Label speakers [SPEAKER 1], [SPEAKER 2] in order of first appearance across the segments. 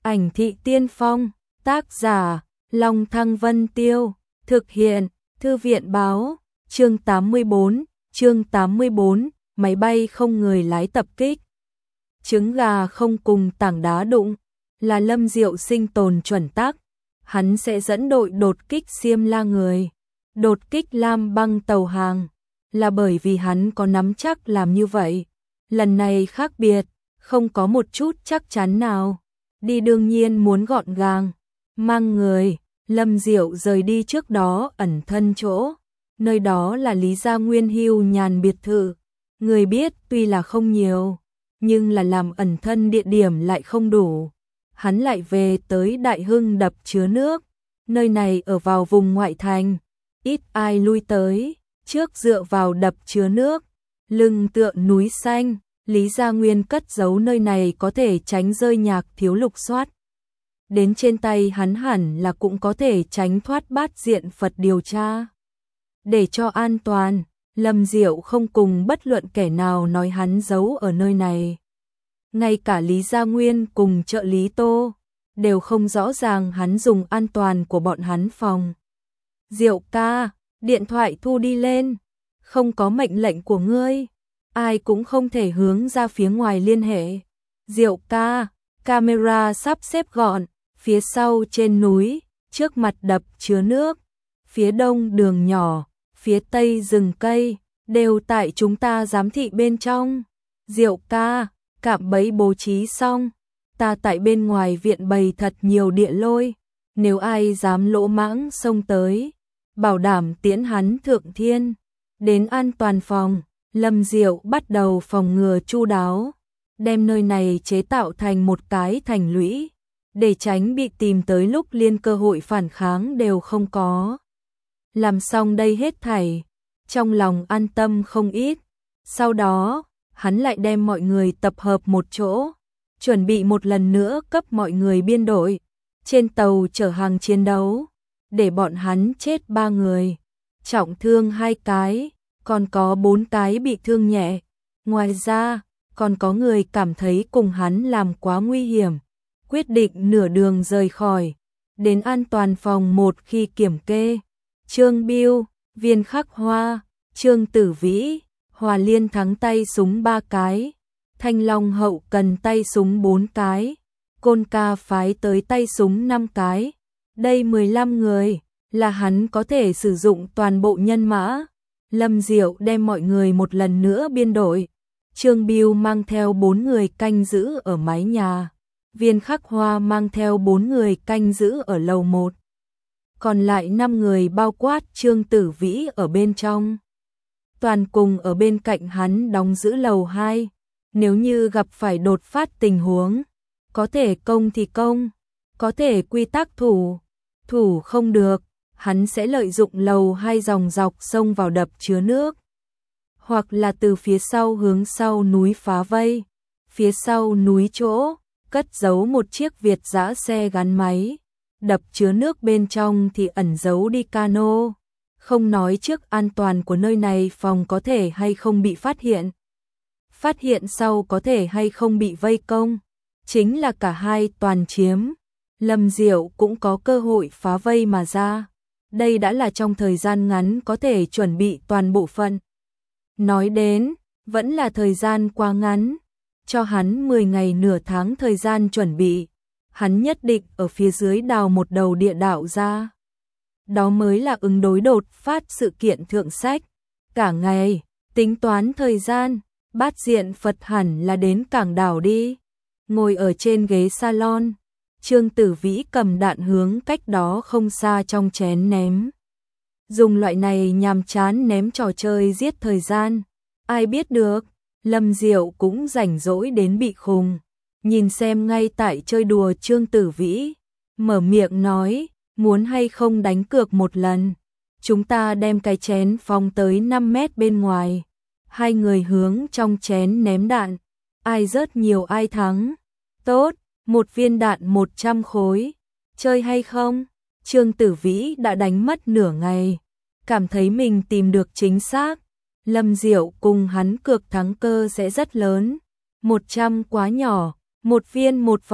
[SPEAKER 1] Ảnh thị tiên phong, tác giả, Long Thăng Vân Tiêu, thực hiện, Thư viện báo, chương 84, máy bay không người lái tập kích. Trứng gà không cùng tảng đá đụng, là Lâm Diệu sinh tồn chuẩn tắc, hắn sẽ dẫn đội đột kích Xiêm La người, đột kích Lam Băng tàu hàng, là bởi vì hắn có nắm chắc làm như vậy. Lần này khác biệt, không có một chút chắc chắn nào. Đi đương nhiên muốn gọn gàng, mang người. Lâm Diệu rời đi trước đó ẩn thân chỗ, nơi đó là Lý Gia Nguyên hưu nhàn biệt thự. Người biết tuy là không nhiều, nhưng là làm ẩn thân địa điểm lại không đủ. Hắn lại về tới Đại Hưng đập chứa nước, nơi này ở vào vùng ngoại thành, ít ai lui tới, trước dựa vào đập chứa nước, lưng tựa núi xanh, Lý Gia Nguyên cất giấu nơi này có thể tránh rơi nhạc thiếu lục soát. Đến trên tay hắn hẳn là cũng có thể tránh thoát bát diện Phật điều tra. Để cho an toàn, Lâm Diệu không cùng bất luận kẻ nào nói hắn giấu ở nơi này. Ngay cả Lý Gia Nguyên cùng trợ lý Tô đều không rõ ràng hắn dùng an toàn của bọn hắn phòng. Diệu ca, điện thoại thu đi lên, không có mệnh lệnh của ngươi, ai cũng không thể hướng ra phía ngoài liên hệ. Diệu ca, camera sắp xếp gọn, phía sau trên núi, trước mặt đập chứa nước, phía đông đường nhỏ, phía tây rừng cây, đều tại chúng ta giám thị bên trong. Diệu ca, cạm bẫy bố trí xong, ta tại bên ngoài viện bày thật nhiều địa lôi, nếu ai dám lỗ mãng xông tới, bảo đảm tiễn hắn thượng thiên. Đến an toàn phòng, Lâm Diệu bắt đầu phòng ngừa chu đáo, đem nơi này chế tạo thành một cái thành lũy, để tránh bị tìm tới lúc liên cơ hội phản kháng đều không có. Làm xong đây hết thảy, trong lòng an tâm không ít. Sau đó, hắn lại đem mọi người tập hợp một chỗ, chuẩn bị một lần nữa cấp mọi người biên đội, trên tàu chở hàng chiến đấu, để bọn hắn chết 3 người, trọng thương 2 cái, còn có 4 cái bị thương nhẹ. Ngoài ra, còn có người cảm thấy cùng hắn làm quá nguy hiểm, quyết định nửa đường rời khỏi. Đến an toàn phòng 1 khi kiểm kê, Trương Biêu, Viên Khắc Hoa, Trương Tử Vĩ, Hòa Liên thắng tay súng 3 cái, Thanh Long hậu cần tay súng 4 cái, Côn Ca phái tới tay súng 5 cái. Đây 15 người, là hắn có thể sử dụng toàn bộ nhân mã. Lâm Diệu đem mọi người một lần nữa biên đội. Trương Biêu mang theo 4 người canh giữ ở mái nhà, Viên Khắc Hoa mang theo 4 người canh giữ ở lầu 1. Còn lại 5 người bao quát Trương Tử Vĩ ở bên trong, toàn cùng ở bên cạnh hắn đóng giữ lầu 2. Nếu như gặp phải đột phát tình huống, có thể công thì công, có thể quy tắc thủ không được, hắn sẽ lợi dụng lầu 2 dòng dọc xông vào đập chứa nước, hoặc là từ phía sau hướng sau núi phá vây. Phía sau núi chỗ, cất giấu một chiếc Việt dã xe gắn máy, đập chứa nước bên trong thì ẩn giấu đi cano. Không nói trước an toàn của nơi này phòng có thể hay không bị phát hiện sau có thể hay không bị vây công, chính là cả hai toàn chiếm. Lâm Diệu cũng có cơ hội phá vây mà ra, đây đã là trong thời gian ngắn có thể chuẩn bị toàn bộ phận. Nói đến, vẫn là thời gian quá ngắn, cho hắn 10 ngày nửa tháng thời gian chuẩn bị, hắn nhất định ở phía dưới đào một đầu địa đạo ra. Đó mới là ứng đối đột phát sự kiện thượng sách. Cả ngày, tính toán thời gian, bát diện Phật hẳn là đến cảng đảo đi. Ngồi ở trên ghế salon, Trương Tử Vĩ cầm đạn hướng cách đó không xa trong chén ném. Dùng loại này nhàm chán ném trò chơi giết thời gian, ai biết được. Lâm Diệu cũng rảnh rỗi đến bị khùng, nhìn xem ngay tại chơi đùa Trương Tử Vĩ, mở miệng nói, muốn hay không đánh cược một lần. Chúng ta đem cái chén phóng tới 5 mét bên ngoài, 2 người hướng trong chén ném đạn, ai rớt nhiều ai thắng. Tốt, 1 viên đạn 100 khối, chơi hay không? Trương Tử Vĩ đã đánh mất nửa ngày, cảm thấy mình tìm được chính xác. Lâm Diệu cùng hắn cược thắng cơ sẽ rất lớn, 100 quá nhỏ, 1 viên 1 vạn,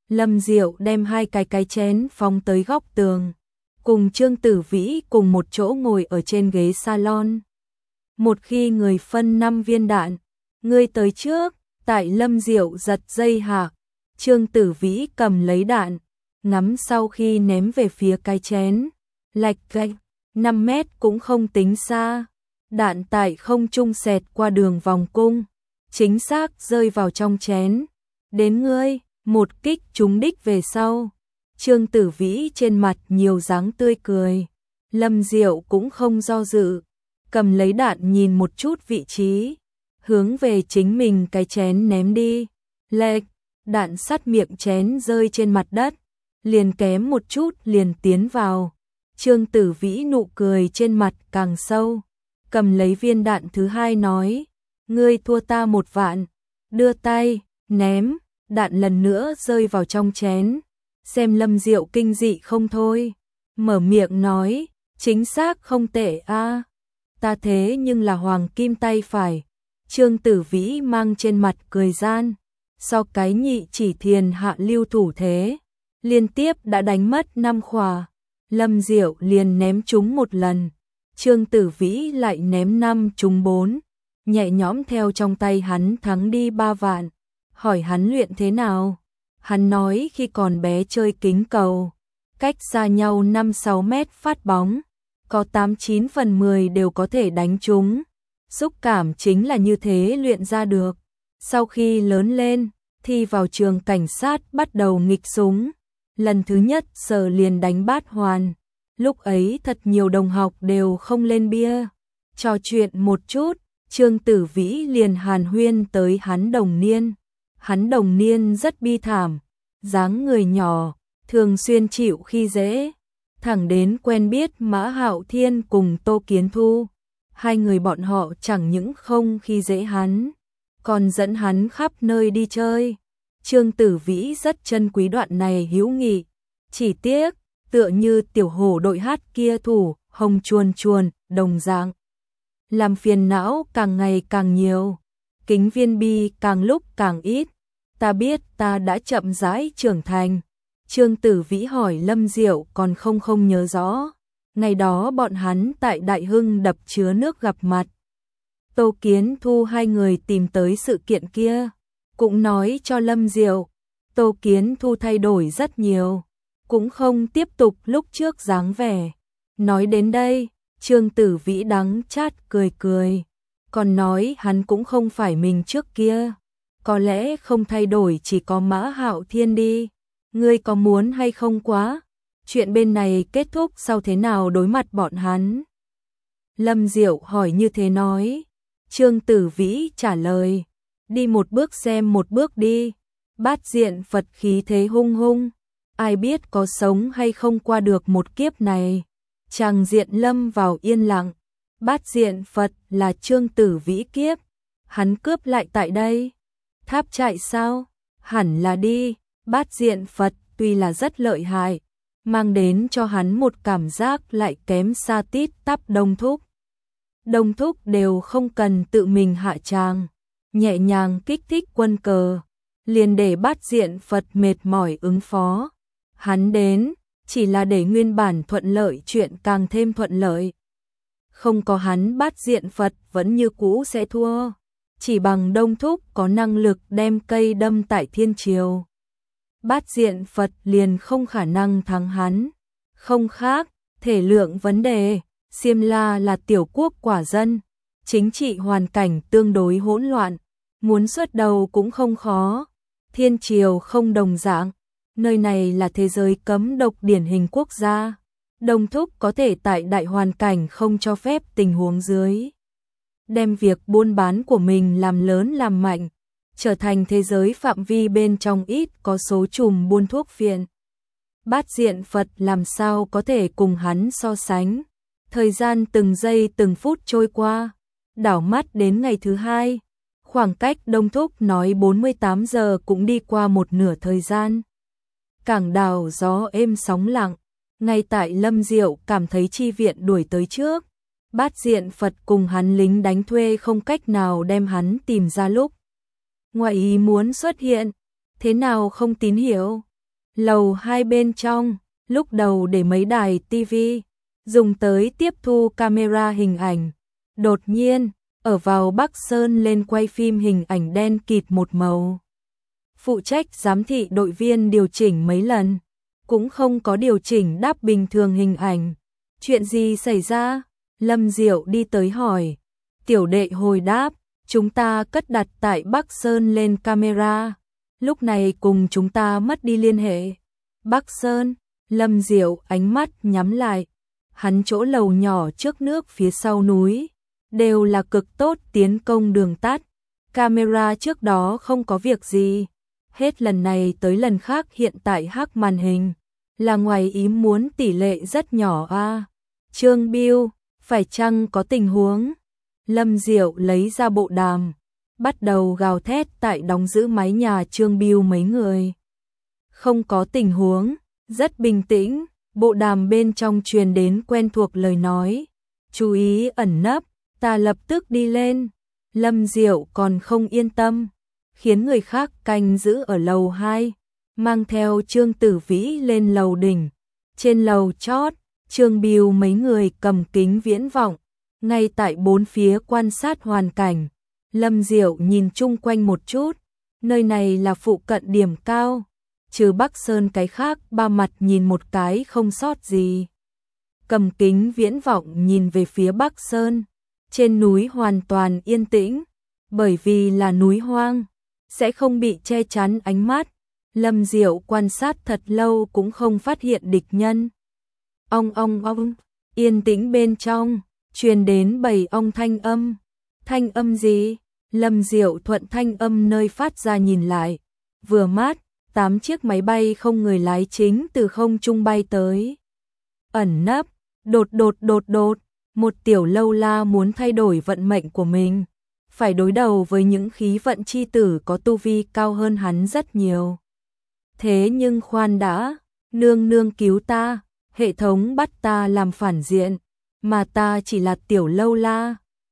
[SPEAKER 1] Lâm Diệu đem hai cái chén phóng tới góc tường, cùng Trương Tử Vĩ cùng một chỗ ngồi ở trên ghế salon. Một khi người phân 5 viên đạn, ngươi tới trước. Tại Lâm Diệu giật dây hạ, Trương Tử Vĩ cầm lấy đạn, ngắm sau khi ném về phía cái chén, lạch cạch, 5 mét cũng không tính xa. Đạn tại không trung xẹt qua đường vòng cung, chính xác rơi vào trong chén. Đến ngươi, một kích trúng đích về sau. Trương Tử Vĩ trên mặt nhiều dáng tươi cười. Lâm Diệu cũng không do dự, cầm lấy đạn nhìn một chút vị trí, hướng về chính mình cái chén ném đi. Lệch, đạn sắt miệng chén rơi trên mặt đất, liền kém một chút liền tiến vào. Trương Tử Vĩ nụ cười trên mặt càng sâu, cầm lấy viên đạn thứ hai nói, ngươi thua ta 1 vạn, đưa tay, ném, đạn lần nữa rơi vào trong chén. Xem Lâm Diệu kinh dị không thôi, mở miệng nói, chính xác không tệ a, ta thế nhưng là hoàng kim tay phải. Trương Tử Vĩ mang trên mặt cười gian, so cái nhị chỉ thiền hạ lưu thủ thế, liên tiếp đã đánh mất 5 khỏa. Lâm Diệu liền ném trúng 1 lần, Trương Tử Vĩ lại ném 5 trúng 4, nhẹ nhõm theo trong tay hắn thắng đi 3 vạn. Hỏi hắn luyện thế nào? Hắn nói khi còn bé chơi kính cầu, cách xa nhau 5-6 mét phát bóng, có 8-9 phần 10 đều có thể đánh trúng. Xúc cảm chính là như thế luyện ra được. Sau khi lớn lên, thi vào trường cảnh sát bắt đầu nghịch súng. Lần thứ nhất sờ liền đánh bát hoàn. Lúc ấy thật nhiều đồng học đều không lên bia. Trò chuyện một chút, Trương Tử Vĩ liền hàn huyên tới hắn đồng niên. Hắn đồng niên rất bi thảm, dáng người nhỏ, thường xuyên chịu khi dễ. Thẳng đến quen biết Mã Hạo Thiên cùng Tô Kiến Thu. Hai người bọn họ chẳng những không khi dễ hắn, còn dẫn hắn khắp nơi đi chơi. Trương Tử Vĩ rất trân quý đoạn này hữu nghị. Chỉ tiếc, tựa như tiểu hổ đội hát kia thủ, hồng chuồn chuồn, đồng dạng. Làm phiền não càng ngày càng nhiều, kính viên bi càng lúc càng ít. Ta biết ta đã chậm rãi trưởng thành. Trương Tử Vĩ hỏi Lâm Diệu còn không nhớ rõ. Ngày đó bọn hắn tại Đại Hưng đập chứa nước gặp mặt. Tô Kiến Thu hai người tìm tới sự kiện kia, cũng nói cho Lâm Diệu. Tô Kiến Thu thay đổi rất nhiều, cũng không tiếp tục lúc trước dáng vẻ. Nói đến đây, Trương Tử Vĩ đắng chát cười cười, còn nói hắn cũng không phải mình trước kia. Có lẽ không thay đổi chỉ có Mã Hạo Thiên đi. Ngươi có muốn hay không quá? Chuyện bên này kết thúc sau thế nào đối mặt bọn hắn? Lâm Diệu hỏi như thế nói. Trương Tử Vĩ trả lời, đi một bước xem một bước đi. Bát diện Phật khí thế hung hung, ai biết có sống hay không qua được một kiếp này. Tràng diện lâm vào yên lặng. Bát diện Phật là Trương Tử Vĩ kiếp, hắn cướp lại tại đây. Tháp chạy sao? Hẳn là đi. Bát diện Phật tuy là rất lợi hại, mang đến cho hắn một cảm giác lại kém xa tít tắp Đông Thúc. Đông Thúc đều không cần tự mình hạ tràng, nhẹ nhàng kích thích quân cờ, liền để bát diện Phật mệt mỏi ứng phó. Hắn đến, chỉ là để nguyên bản thuận lợi chuyện càng thêm thuận lợi. Không có hắn bát diện Phật vẫn như cũ sẽ thua, chỉ bằng Đông Thúc có năng lực đem cây đâm tại thiên triều. Bát diện Phật liền không khả năng thắng hắn. Không khác, thể lượng vấn đề, Xiêm La là tiểu quốc quả dân, chính trị hoàn cảnh tương đối hỗn loạn, muốn xuất đầu cũng không khó. Thiên triều không đồng dạng, nơi này là thế giới cấm độc điển hình quốc gia. Đông Thúc có thể tại đại hoàn cảnh không cho phép tình huống dưới, đem việc buôn bán của mình làm lớn làm mạnh, trở thành thế giới phạm vi bên trong ít có số chùm buôn thuốc phiện. Bát diện Phật làm sao có thể cùng hắn so sánh. Thời gian từng giây từng phút trôi qua, đảo mắt đến ngày thứ hai, khoảng cách Đông Thúc nói 48 giờ cũng đi qua một nửa thời gian. Cảng đảo gió êm sóng lặng, ngay tại Lâm Diệu cảm thấy chi viện đuổi tới trước, bát diện Phật cùng hắn lính đánh thuê không cách nào đem hắn tìm ra lúc ngoại ý muốn xuất hiện. Thế nào không tín hiệu? Lầu 2 bên trong, lúc đầu để mấy đài TV, dùng tới tiếp thu camera hình ảnh. Đột nhiên, ở vào Bắc Sơn lên quay phim hình ảnh đen kịt một màu. Phụ trách giám thị đội viên điều chỉnh mấy lần, cũng không có điều chỉnh đáp bình thường hình ảnh. Chuyện gì xảy ra? Lâm Diệu đi tới hỏi. Tiểu đệ hồi đáp, chúng ta cất đặt tại Bắc Sơn lên camera. Lúc này cùng chúng ta mất đi liên hệ. Bắc Sơn, Lâm Diệu ánh mắt nhắm lại. Hắn chỗ lầu nhỏ trước nước phía sau núi, đều là cực tốt tiến công đường tắt. Camera trước đó không có việc gì. Hết lần này tới lần khác hiện tại hắc màn hình. Là ngoài ý muốn tỷ lệ rất nhỏ a. Trương Biêu, phải chăng có tình huống? Lâm Diệu lấy ra bộ đàm, bắt đầu gào thét tại đóng giữ mái nhà Trương Biêu mấy người. Không có tình huống, rất bình tĩnh, bộ đàm bên trong truyền đến quen thuộc lời nói. Chú ý ẩn nấp, ta lập tức đi lên. Lâm Diệu còn không yên tâm, khiến người khác canh giữ ở lầu 2, mang theo Trương Tử Vĩ lên lầu đỉnh. Trên lầu chót, Trương Biêu mấy người cầm kính viễn vọng, ngay tại bốn phía quan sát hoàn cảnh. Lâm Diệu nhìn chung quanh một chút, nơi này là phụ cận điểm cao, trừ Bắc Sơn cái khác ba mặt nhìn một cái không sót gì. Cầm kính viễn vọng nhìn về phía Bắc Sơn, trên núi hoàn toàn yên tĩnh, bởi vì là núi hoang, sẽ không bị che chắn ánh mắt. Lâm Diệu quan sát thật lâu cũng không phát hiện địch nhân. Ong, yên tĩnh bên trong, truyền đến bầy ong thanh âm. Thanh âm gì? Lâm Diệu thuận thanh âm nơi phát ra nhìn lại. Vừa mát, 8 chiếc máy bay không người lái chính từ không trung bay tới. Ẩn nấp, đột, một tiểu lâu la muốn thay đổi vận mệnh của mình. Phải đối đầu với những khí vận chi tử có tu vi cao hơn hắn rất nhiều. Thế nhưng khoan đã, nương cứu ta, hệ thống bắt ta làm phản diện, mà ta chỉ là tiểu lâu la.